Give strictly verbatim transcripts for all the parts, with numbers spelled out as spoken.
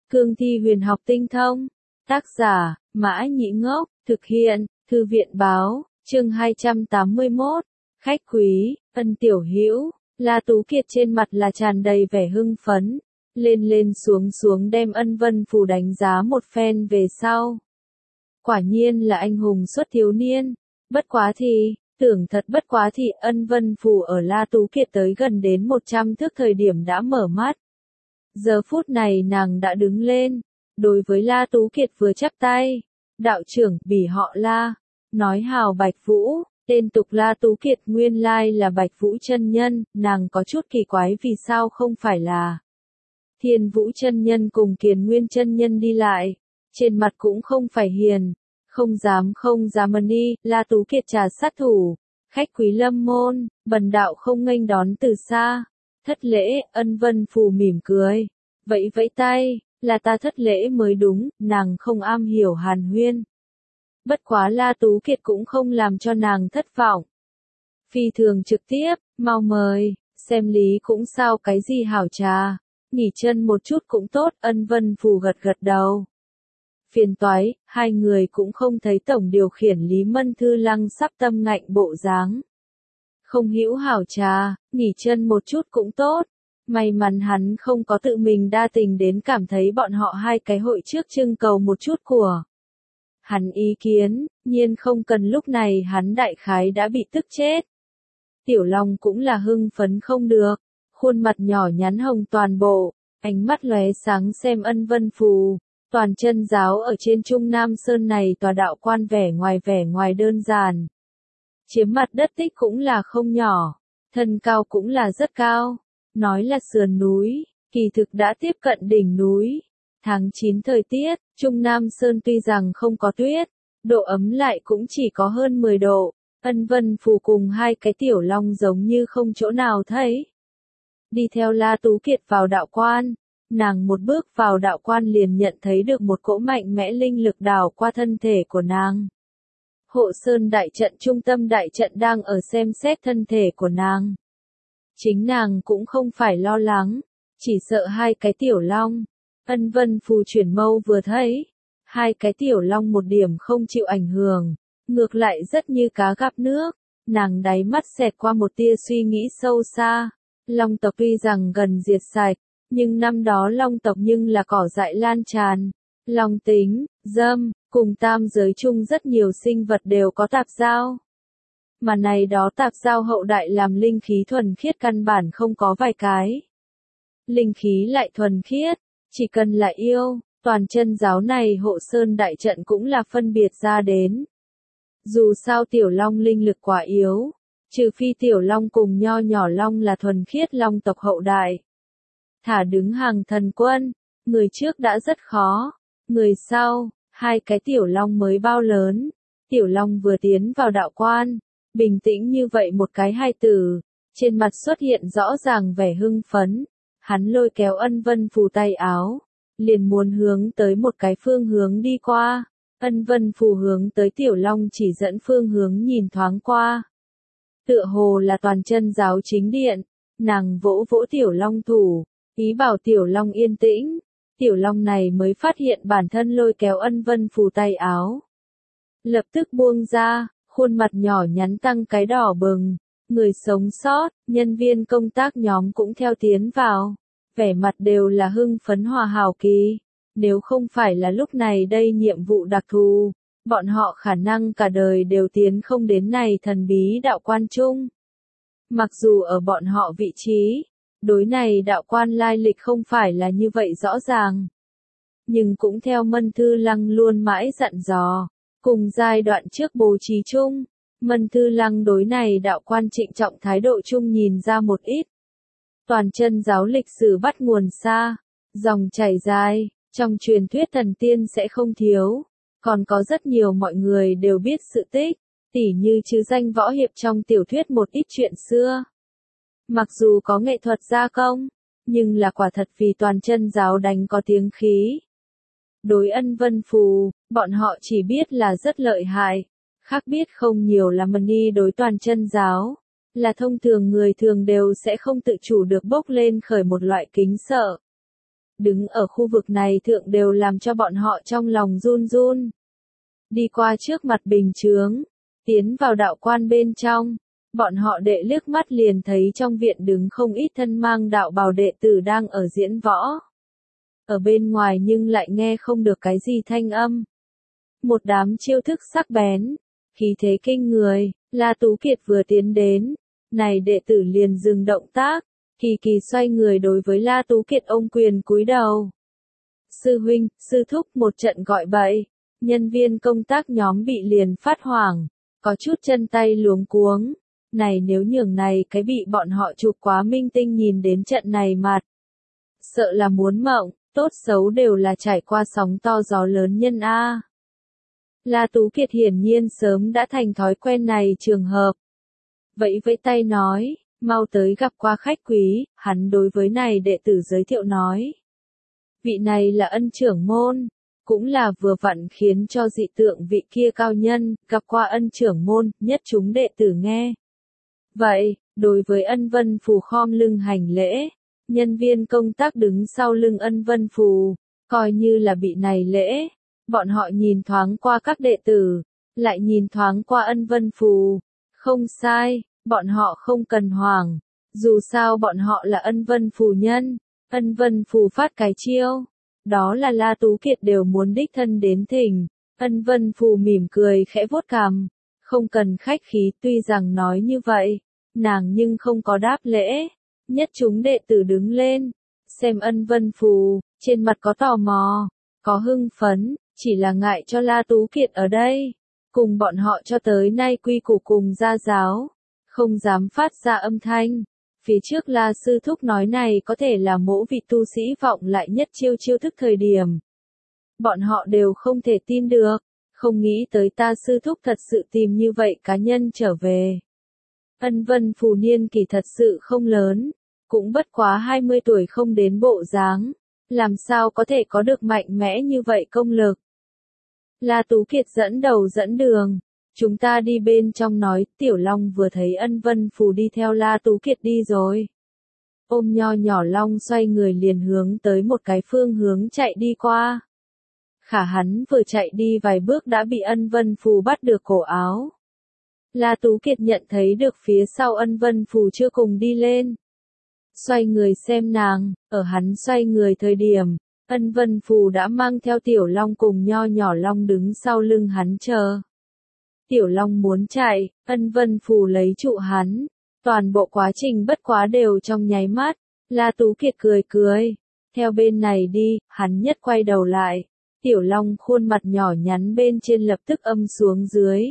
Cương thi huyền học tinh thông. Tác giả, Mã Nhĩ Ngốc, thực hiện, Thư viện Báo, chương hai trăm tám mươi mốt. Khách quý, Ân tiểu hữu, La Tú Kiệt trên mặt là tràn đầy vẻ hưng phấn, lên lên xuống xuống đem Ân Vân Phù đánh giá một phen về sau. Quả nhiên là anh hùng xuất thiếu niên, bất quá thì, tưởng thật bất quá thì Ân Vân Phù ở La Tú Kiệt tới gần đến một trăm thước thời điểm đã mở mắt. Giờ phút này nàng đã đứng lên, đối với La Tú Kiệt vừa chắp tay, đạo trưởng bỉ họ La, nói hào Bạch Vũ, tên tục La Tú Kiệt nguyên lai là Bạch Vũ chân nhân, nàng có chút kỳ quái vì sao không phải là Thiên Vũ chân nhân cùng Kiền Nguyên chân nhân đi lại, trên mặt cũng không phải hiền, không dám không dám đi, La Tú Kiệt trà sát thủ, khách quý lâm môn, bần đạo không nghênh đón từ xa. Thất lễ, Ân Vân Phù mỉm cười, vẫy vẫy tay, là ta thất lễ mới đúng, nàng không am hiểu hàn huyên. Bất quá La Tú Kiệt cũng không làm cho nàng thất vọng. Phi thường trực tiếp, mau mời, xem lý cũng sao cái gì hảo trà, nghỉ chân một chút cũng tốt, Ân Vân Phù gật gật đầu. Phiền toái, hai người cũng không thấy tổng điều khiển Lý Mân Thư Lăng sắp tâm ngạnh bộ dáng. Không hữu hảo trà, nghỉ chân một chút cũng tốt. May mắn hắn không có tự mình đa tình đến cảm thấy bọn họ hai cái hội trước trưng cầu một chút của hắn ý kiến, nhiên không cần lúc này hắn đại khái đã bị tức chết. Tiểu Long cũng là hưng phấn không được, khuôn mặt nhỏ nhắn hồng toàn bộ, ánh mắt lóe sáng xem Ân Vân Phù. Toàn chân giáo ở trên Trung Nam Sơn này tòa đạo quan vẻ ngoài vẻ ngoài đơn giản. Chiếm mặt đất tích cũng là không nhỏ, thân cao cũng là rất cao, nói là sườn núi, kỳ thực đã tiếp cận đỉnh núi. Tháng chín thời tiết, Trung Nam Sơn tuy rằng không có tuyết, độ ấm lại cũng chỉ có hơn mười độ, Ân Vân Phù cùng hai cái Tiểu Long giống như không chỗ nào thấy. Đi theo La Tú Kiệt vào đạo quan, nàng một bước vào đạo quan liền nhận thấy được một cỗ mạnh mẽ linh lực đảo qua thân thể của nàng. Hộ Sơn đại trận trung tâm đại trận đang ở xem xét thân thể của nàng. Chính nàng cũng không phải lo lắng, chỉ sợ hai cái Tiểu Long. Ân Vân Phù chuyển mâu vừa thấy, hai cái Tiểu Long một điểm không chịu ảnh hưởng, ngược lại rất như cá gặp nước, nàng đáy mắt xẹt qua một tia suy nghĩ sâu xa. Long tộc tuy rằng gần diệt sạch, nhưng năm đó Long tộc nhưng là cỏ dại lan tràn, Long tính, dâm, cùng tam giới chung rất nhiều sinh vật đều có tạp giao. Mà này đó tạp giao hậu đại làm linh khí thuần khiết căn bản không có vài cái. Linh khí lại thuần khiết, chỉ cần là yêu, toàn chân giáo này Hộ Sơn đại trận cũng là phân biệt ra đến. Dù sao Tiểu Long linh lực quá yếu, trừ phi Tiểu Long cùng nho nhỏ Long là thuần khiết Long tộc hậu đại. Thả đứng hàng thần quân, người trước đã rất khó, người sau, hai cái Tiểu Long mới bao lớn. Tiểu Long vừa tiến vào đạo quan, bình tĩnh như vậy một cái hai tử, trên mặt xuất hiện rõ ràng vẻ hưng phấn, hắn lôi kéo Ân Vân Phù tay áo, liền muốn hướng tới một cái phương hướng đi qua. Ân Vân Phù hướng tới Tiểu Long chỉ dẫn phương hướng nhìn thoáng qua. Tựa hồ là toàn chân giáo chính điện, nàng vỗ vỗ Tiểu Long thủ, ý bảo Tiểu Long yên tĩnh. Tiểu Long này mới phát hiện bản thân lôi kéo Ân Vân Phù tay áo. Lập tức buông ra, khuôn mặt nhỏ nhắn tăng cái đỏ bừng, người sống sót, nhân viên công tác nhóm cũng theo tiến vào, vẻ mặt đều là hưng phấn hòa hào kỳ. Nếu không phải là lúc này đây nhiệm vụ đặc thù, bọn họ khả năng cả đời đều tiến không đến này thần bí đạo quan chung. Mặc dù ở bọn họ vị trí, đối này đạo quan lai lịch không phải là như vậy rõ ràng. Nhưng cũng theo Mân Thư Lăng luôn mãi dặn dò, cùng giai đoạn trước bố trí chung, Mân Thư Lăng đối này đạo quan trịnh trọng thái độ chung nhìn ra một ít. Toàn chân giáo lịch sử bắt nguồn xa, dòng chảy dài, trong truyền thuyết thần tiên sẽ không thiếu, còn có rất nhiều mọi người đều biết sự tích, tỉ như chứ danh võ hiệp trong tiểu thuyết một ít chuyện xưa. Mặc dù có nghệ thuật gia công, nhưng là quả thật vì toàn chân giáo đánh có tiếng khí. Đối Ân Vân Phù, bọn họ chỉ biết là rất lợi hại, khác biết không nhiều là Mani đối toàn chân giáo, là thông thường người thường đều sẽ không tự chủ được bốc lên khởi một loại kính sợ. đứng ở khu vực này thượng đều làm cho bọn họ trong lòng run run. Đi qua trước mặt bình chướng, tiến vào đạo quan bên trong, bọn họ đệ liếc mắt liền thấy trong viện đứng không ít thân mang đạo bào đệ tử đang ở diễn võ. Ở bên ngoài nhưng lại nghe không được cái gì thanh âm. Một đám chiêu thức sắc bén, khí thế kinh người, La Tú Kiệt vừa tiến đến, này đệ tử liền dừng động tác, kỳ kỳ xoay người đối với La Tú Kiệt ôm quyền cúi đầu. Sư huynh, sư thúc một trận gọi bậy, nhân viên công tác nhóm bị liền phát hoảng, có chút chân tay luống cuống. Này nếu nhường này cái bị bọn họ chụp quá minh tinh nhìn đến trận này mặt. Sợ là muốn mộng, tốt xấu đều là trải qua sóng to gió lớn nhân A. La Tú Kiệt hiển nhiên sớm đã thành thói quen này trường hợp. Vẫy vẫy tay nói, mau tới gặp qua khách quý, hắn đối với này đệ tử giới thiệu nói. Vị này là ân trưởng môn, cũng là vừa vặn khiến cho dị tượng vị kia cao nhân, gặp qua ân trưởng môn, nhất chúng đệ tử nghe. Vậy, đối với ân vân phù khom lưng hành lễ, nhân viên công tác đứng sau lưng ân vân phù, coi như là bị này lễ, bọn họ nhìn thoáng qua các đệ tử, lại nhìn thoáng qua ân vân phù, không sai, bọn họ không cần hoảng, dù sao bọn họ là ân vân phù nhân, ân vân phù phát cái chiêu, đó là La Tú Kiệt đều muốn đích thân đến thỉnh, ân vân phù mỉm cười khẽ vuốt cằm. Không cần khách khí, tuy rằng nói như vậy, nàng nhưng không có đáp lễ. Nhất chúng đệ tử đứng lên, xem ân vân phù, trên mặt có tò mò, có hưng phấn, chỉ là ngại cho La Tú Kiệt ở đây. Cùng bọn họ cho tới nay quy củ cùng gia giáo, không dám phát ra âm thanh. Phía trước La Sư Thúc nói này có thể là mỗi vị tu sĩ vọng lại nhất chiêu chiêu thức thời điểm. Bọn họ đều không thể tin được. Không nghĩ tới ta sư thúc thật sự tìm như vậy cá nhân trở về. Ân vân phù niên kỳ thật sự không lớn, cũng bất quá hai mươi tuổi không đến bộ dáng, làm sao có thể có được mạnh mẽ như vậy công lực. La Tú Kiệt dẫn đầu dẫn đường, chúng ta đi bên trong nói, Tiểu Long vừa thấy ân vân phù đi theo La Tú Kiệt đi rồi. Ôm nho nhỏ Long xoay người liền hướng tới một cái phương hướng chạy đi qua. Khả hắn vừa chạy đi vài bước đã bị ân vân phù bắt được cổ áo. La Tú Kiệt nhận thấy được phía sau ân vân phù chưa cùng đi lên. Xoay người xem nàng, ở hắn xoay người thời điểm, ân vân phù đã mang theo Tiểu Long cùng nho nhỏ Long đứng sau lưng hắn chờ. Tiểu Long muốn chạy, ân vân phù lấy trụ hắn. Toàn bộ quá trình bất quá đều trong nháy mắt. La Tú Kiệt cười cười. Theo bên này đi, hắn nhất quay đầu lại. Tiểu Long khuôn mặt nhỏ nhắn bên trên lập tức âm xuống dưới.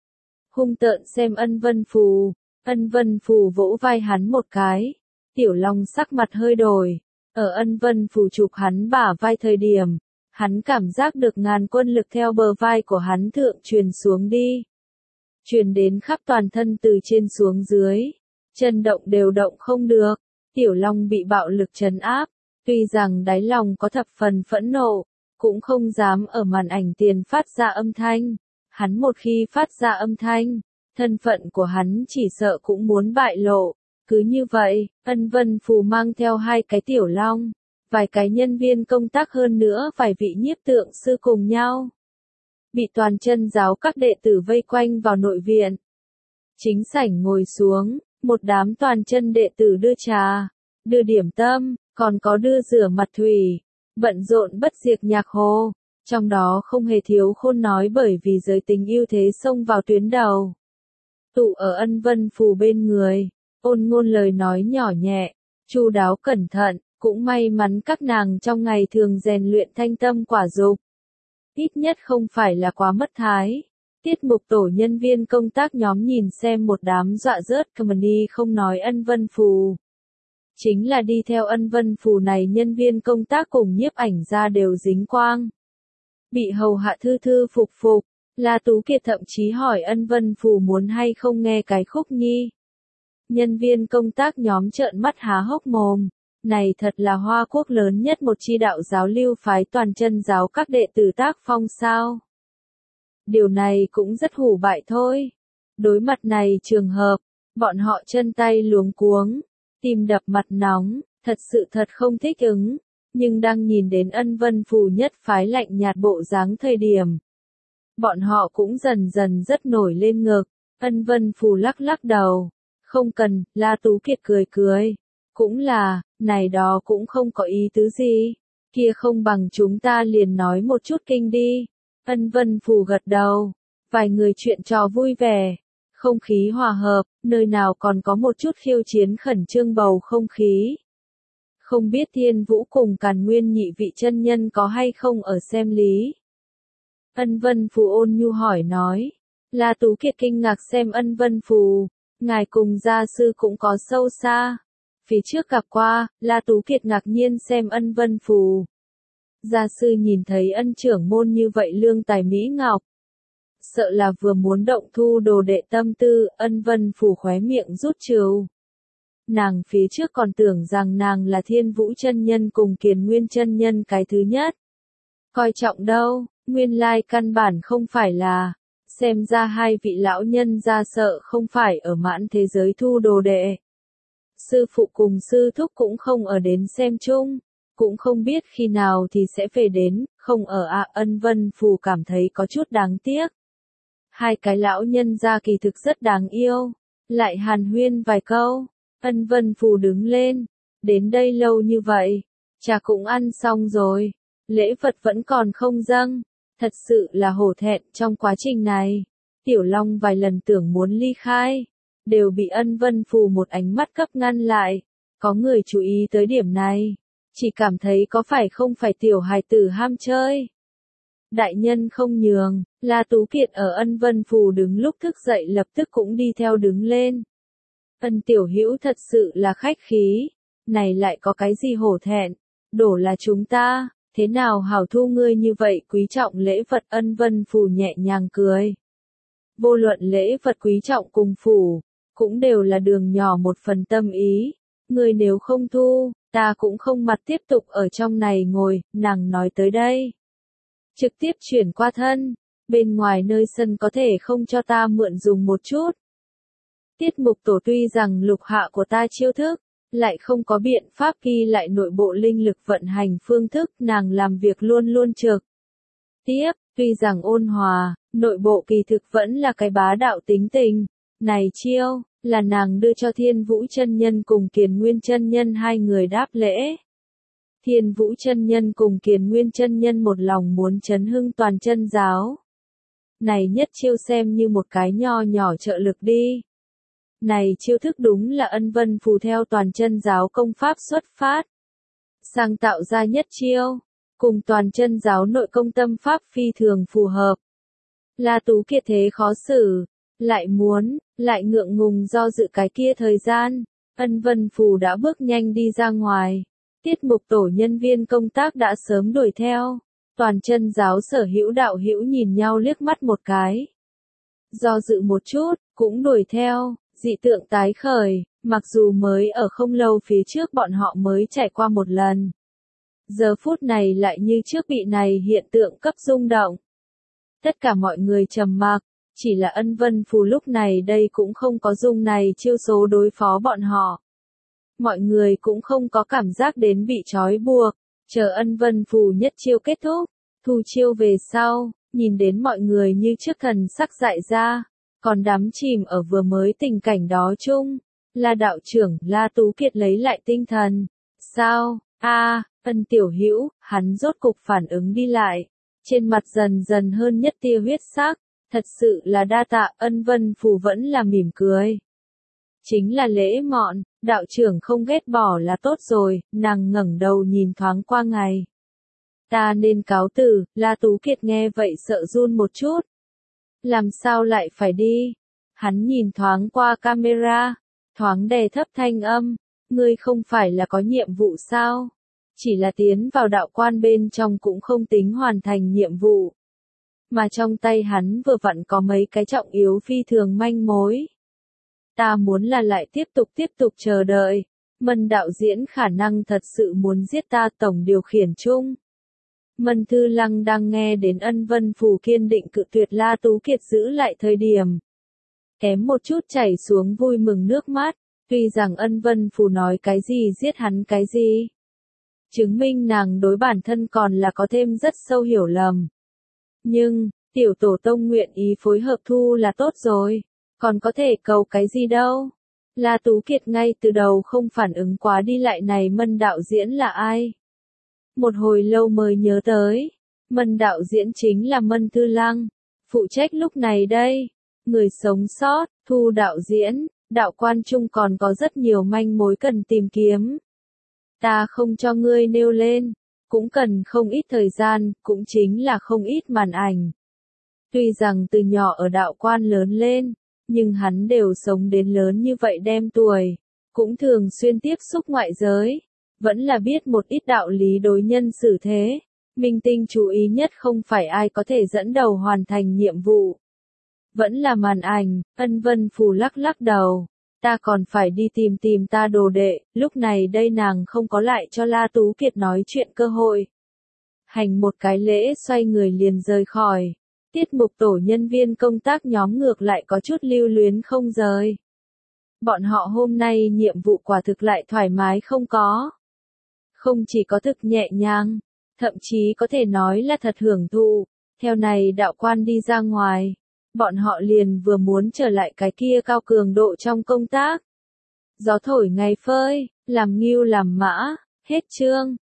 Hung tợn xem ân vân phù, ân vân phù vỗ vai hắn một cái. Tiểu Long sắc mặt hơi đổi, ở ân vân phù chụp hắn bả vai thời điểm, hắn cảm giác được ngàn quân lực theo bờ vai của hắn thượng truyền xuống đi. Truyền đến khắp toàn thân từ trên xuống dưới, chân động đều động không được, Tiểu Long bị bạo lực trấn áp, tuy rằng đáy lòng có thập phần phẫn nộ. Cũng không dám ở màn ảnh tiền phát ra âm thanh. Hắn một khi phát ra âm thanh, thân phận của hắn chỉ sợ cũng muốn bại lộ. Cứ như vậy, ân vân phù mang theo hai cái Tiểu Long, vài cái nhân viên công tác hơn nữa vài vị nhiếp tượng sư cùng nhau. Bị toàn chân giáo các đệ tử vây quanh vào nội viện. Chính sảnh ngồi xuống, một đám toàn chân đệ tử đưa trà, đưa điểm tâm, còn có đưa rửa mặt thủy. Bận rộn bất diệt nhạc hồ, trong đó không hề thiếu khôn nói bởi vì giới tính ưu thế xông vào tuyến đầu. Tụ ở ân vân phù bên người, ôn ngôn lời nói nhỏ nhẹ, chu đáo cẩn thận, cũng may mắn các nàng trong ngày thường rèn luyện thanh tâm quả dục. Ít nhất không phải là quá mất thái. Tiết mục tổ nhân viên công tác nhóm nhìn xem một đám dọa rớt company không nói ân vân phù. Chính là đi theo ân vân phù này nhân viên công tác cùng nhiếp ảnh ra đều dính quang. Bị hầu hạ thư thư phục phục, La Tú Kiệt thậm chí hỏi ân vân phù muốn hay không nghe cái khúc nhi. Nhân viên công tác nhóm trợn mắt há hốc mồm, này thật là Hoa Quốc lớn nhất một chi đạo giáo lưu phái toàn chân giáo các đệ tử tác phong sao. Điều này cũng rất hủ bại thôi. Đối mặt này trường hợp, bọn họ chân tay luống cuống. Tim đập mặt nóng, thật sự thật không thích ứng. nhưng đang nhìn đến Ân Vân Phù nhất phái lạnh nhạt bộ dáng thời điểm. Bọn họ cũng dần dần rất nổi lên ngực, Ân Vân Phù lắc lắc đầu. Không cần, La Tú Kiệt cười cười. Cũng là, này đó cũng không có ý tứ gì. Kia không bằng chúng ta liền nói một chút kinh đi. Ân Vân Phù gật đầu. Vài người chuyện trò vui vẻ. Không khí hòa hợp, nơi nào còn có một chút khiêu chiến khẩn trương bầu không khí. Không biết Thiên Vũ cùng Càn Nguyên nhị vị chân nhân có hay không ở xem lý. Ân Vân Phù ôn nhu hỏi nói. La Tú Kiệt kinh ngạc xem Ân Vân Phù. Ngài cùng gia sư cũng có sâu xa. Phía trước gặp qua, La Tú Kiệt ngạc nhiên xem Ân Vân Phù. Gia sư nhìn thấy Ân trưởng môn như vậy lương tài mỹ ngọc. Sợ là vừa muốn động thu đồ đệ tâm tư, Ân Vân Phù khóe miệng rút trừ. Nàng phía trước còn tưởng rằng nàng là Thiên Vũ chân nhân cùng Kiền Nguyên chân nhân cái thứ nhất. Coi trọng đâu, nguyên lai căn bản không phải là. Xem ra hai vị lão nhân ra sợ không phải ở mãn thế giới thu đồ đệ. Sư phụ cùng sư thúc cũng không ở đến xem chung, cũng không biết khi nào thì sẽ về đến, không ở ạ. À, Ân Vân Phù cảm thấy có chút đáng tiếc. Hai cái lão nhân ra kỳ thực rất đáng yêu, lại hàn huyên vài câu, Ân Vân Phù đứng lên, đến đây lâu như vậy, trà cũng ăn xong rồi, lễ vật vẫn còn không dâng. Thật sự là hổ thẹn trong quá trình này. Tiểu Long vài lần tưởng muốn ly khai, đều bị Ân Vân Phù một ánh mắt cấp ngăn lại. Có người chú ý tới điểm này, chỉ cảm thấy có phải không phải tiểu hài tử ham chơi. Đại nhân không nhường, La Tú Kiệt ở Ân Vân Phù đứng lúc thức dậy lập tức cũng đi theo đứng lên. Ân tiểu hữu thật sự là khách khí, này lại có cái gì hổ thẹn, đổ là chúng ta. Thế nào hảo thu ngươi như vậy quý trọng lễ vật. Ân Vân Phù nhẹ nhàng cười. Vô luận lễ vật quý trọng cùng phủ, cũng đều là đường nhỏ một phần tâm ý. Ngươi nếu không thu, ta cũng không mặt tiếp tục ở trong này ngồi, nàng nói tới đây. Trực tiếp chuyển qua thân, bên ngoài nơi sân có thể không cho ta mượn dùng một chút. Tiết mục tổ tuy rằng lục hạ của ta chiêu thức, lại không có biện pháp ghi lại nội bộ linh lực vận hành phương thức, nàng làm việc luôn luôn trực. Tiếp, tuy rằng ôn hòa, nội bộ kỳ thực vẫn là cái bá đạo tính tình. Này chiêu, là nàng đưa cho Thiên Vũ chân nhân cùng Kiền Nguyên chân nhân hai người đáp lễ. Thiên Vũ chân nhân cùng Kiền Nguyên chân nhân một lòng muốn chấn hưng toàn chân giáo. Này nhất chiêu xem như một cái nho nhỏ trợ lực đi. Này chiêu thức đúng là Ân Vân Phù theo toàn chân giáo công pháp xuất phát. Sang tạo ra nhất chiêu, cùng toàn chân giáo nội công tâm pháp phi thường phù hợp. La Tú Kiệt thế khó xử, lại muốn, lại ngượng ngùng do dự cái kia thời gian. Ân Vân Phù đã bước nhanh đi ra ngoài. Tiết mục tổ nhân viên công tác đã sớm đuổi theo. Toàn chân giáo sở hữu đạo hữu nhìn nhau liếc mắt một cái. Do dự một chút, cũng đuổi theo. Dị tượng tái khởi, mặc dù mới ở không lâu phía trước bọn họ mới trải qua một lần. Giờ phút này lại như trước bị này hiện tượng cấp rung động. Tất cả mọi người trầm mặc, chỉ là Ân Vân Phù lúc này đây cũng không có dùng này chiêu số đối phó bọn họ. Mọi người cũng không có cảm giác đến bị trói buộc, chờ Ân Vân Phù nhất chiêu kết thúc, thu chiêu về sau, nhìn đến mọi người như trước thần sắc dại ra. Còn đắm chìm ở vừa mới tình cảnh đó chung, La đạo trưởng, La Tú Kiệt lấy lại tinh thần. Sao, a, Ân tiểu hữu, hắn rốt cục phản ứng đi lại. Trên mặt dần dần hơn nhất tia huyết sắc, thật sự là đa tạ. Ân Vân Phù vẫn là mỉm cười. Chính là lễ mọn, đạo trưởng không ghét bỏ là tốt rồi, nàng ngẩng đầu nhìn thoáng qua ngày. Ta nên cáo từ. La Tú Kiệt nghe vậy sợ run một chút. Làm sao lại phải đi? Hắn nhìn thoáng qua camera, thoáng đè thấp thanh âm, ngươi không phải là có nhiệm vụ sao? Chỉ là tiến vào đạo quan bên trong cũng không tính hoàn thành nhiệm vụ. Mà trong tay hắn vừa vặn có mấy cái trọng yếu phi thường manh mối. Ta muốn là lại tiếp tục tiếp tục chờ đợi. Mân đạo diễn khả năng thật sự muốn giết ta. Tổng điều khiển chung. Mân Thư Lăng đang nghe đến Ân Vân Phù kiên định cự tuyệt La Tú Kiệt giữ lại thời điểm. Kém một chút chảy xuống vui mừng nước mắt, tuy rằng Ân Vân Phù nói cái gì giết hắn cái gì. chứng minh nàng đối bản thân còn là có thêm rất sâu hiểu lầm. Nhưng, tiểu tổ tông nguyện ý phối hợp thu là tốt rồi, còn có thể cầu cái gì đâu. La Tú Kiệt ngay từ đầu không phản ứng quá đi lại này Mân đạo diễn là ai. Một hồi lâu mới nhớ tới, Mân đạo diễn chính là Mân Thư Lăng, phụ trách lúc này đây. Người sống sót, thu đạo diễn, đạo quan chung còn có rất nhiều manh mối cần tìm kiếm. Ta không cho ngươi nêu lên, cũng cần không ít thời gian, cũng chính là không ít màn ảnh. Tuy rằng từ nhỏ ở đạo quan lớn lên, nhưng hắn đều sống đến lớn như vậy đem tuổi, cũng thường xuyên tiếp xúc ngoại giới, vẫn là biết một ít đạo lý đối nhân xử thế. Minh tinh chú ý nhất không phải ai có thể dẫn đầu hoàn thành nhiệm vụ, vẫn là màn ảnh. Ân Vân Phù lắc lắc đầu, ta còn phải đi tìm tìm ta đồ đệ. Lúc này đây nàng không có lại cho La Tú Kiệt nói chuyện cơ hội. Hành một cái lễ xoay người liền rời khỏi. Tiết mục tổ nhân viên công tác nhóm ngược lại có chút lưu luyến không rời. Bọn họ hôm nay nhiệm vụ quả thực lại thoải mái không có. Không chỉ có thực nhẹ nhàng, thậm chí có thể nói là thật hưởng thụ. Theo này đạo quan đi ra ngoài, bọn họ liền vừa muốn trở lại cái kia cao cường độ trong công tác. Gió thổi ngày phơi, làm nghiêu làm mã, hết chương.